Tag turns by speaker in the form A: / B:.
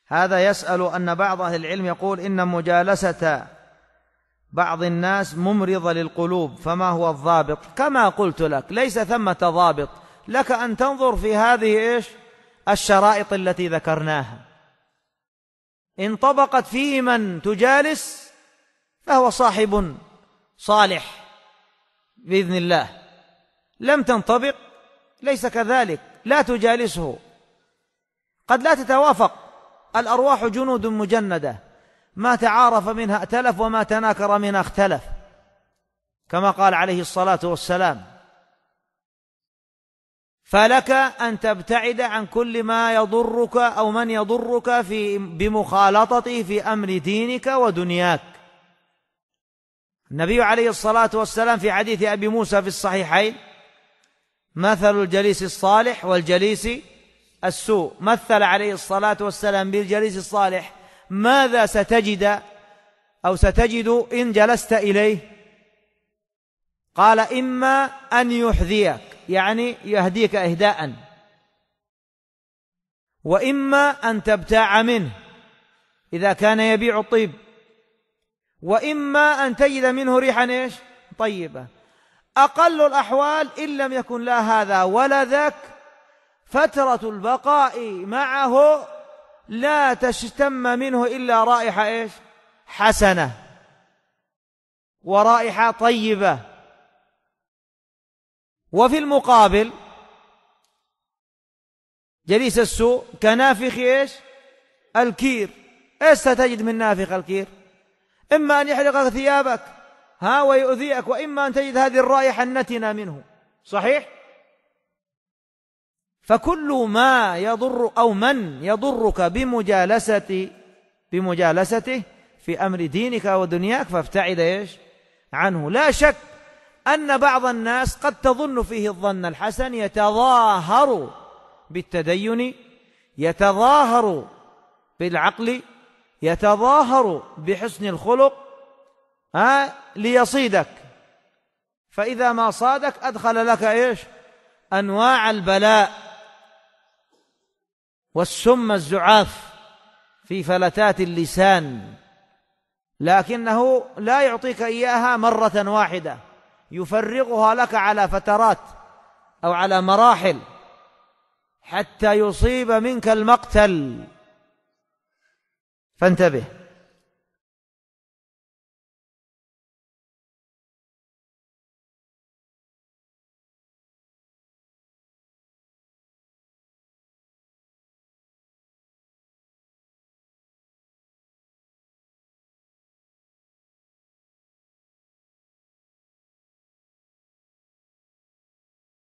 A: هذا يسأل أن بعض أهل العلم يقول إن مجالسة بعض الناس ممرضة للقلوب، فما هو الضابط؟ كما قلت لك ليس ثمة ضابط، لك أن تنظر في هذه الشرائط التي ذكرناها، إن طبقت فيه من تجالس فهو صاحب صالح بإذن الله، لم تنطبق ليس كذلك لا تجالسه. قد لا تتوافق، الأرواح جنود مجندة، ما تعارف منها ائتلف وما تناكر منها اختلف، كما قال عليه الصلاة والسلام. فلك أن تبتعد عن كل ما يضرك أو من يضرك بمخالطته في أمر دينك ودنياك. النبي عليه الصلاة والسلام في حديث أبي موسى في الصحيحين: مثل الجليس الصالح والجليس السوء. مثل عليه الصلاة والسلام بالجليس الصالح ماذا ستجد إن جلست إليه؟ قال: إما أن يحذيك، يعني يهديك إهداء، وإما أن تبتاع منه إذا كان يبيع الطيب، وإما أن تجد منه ريحا طيبة. أقل الأحوال إن لم يكن لا هذا ولا ذاك، فترة البقاء معه لا تشتم منه إلا رائحة حسنة ورائحة طيبة. وفي المقابل جليس السوء كنافخ الكير. ستجد من نافخ الكير؟ إما أن يحرق ثيابك ويؤذيك، وإما أن تجد هذه الرائحة النتنة منه. صحيح؟ فكل ما يضر أو من يضرك بمجالسته في أمر دينك ودنياك فابتعد عنه. لا شك أن بعض الناس قد تظن فيه الظن الحسن، يتظاهر بالتدين، يتظاهر بالعقل، يتظاهر بحسن الخلق ليصيدك، فإذا ما صادك أدخل لك أنواع البلاء والسم الزعاف في فلتات اللسان، لكنه لا يعطيك إياها مرة واحدة، يفرغها لك على فترات أو على مراحل حتى يصيب منك المقتل. فانتبه.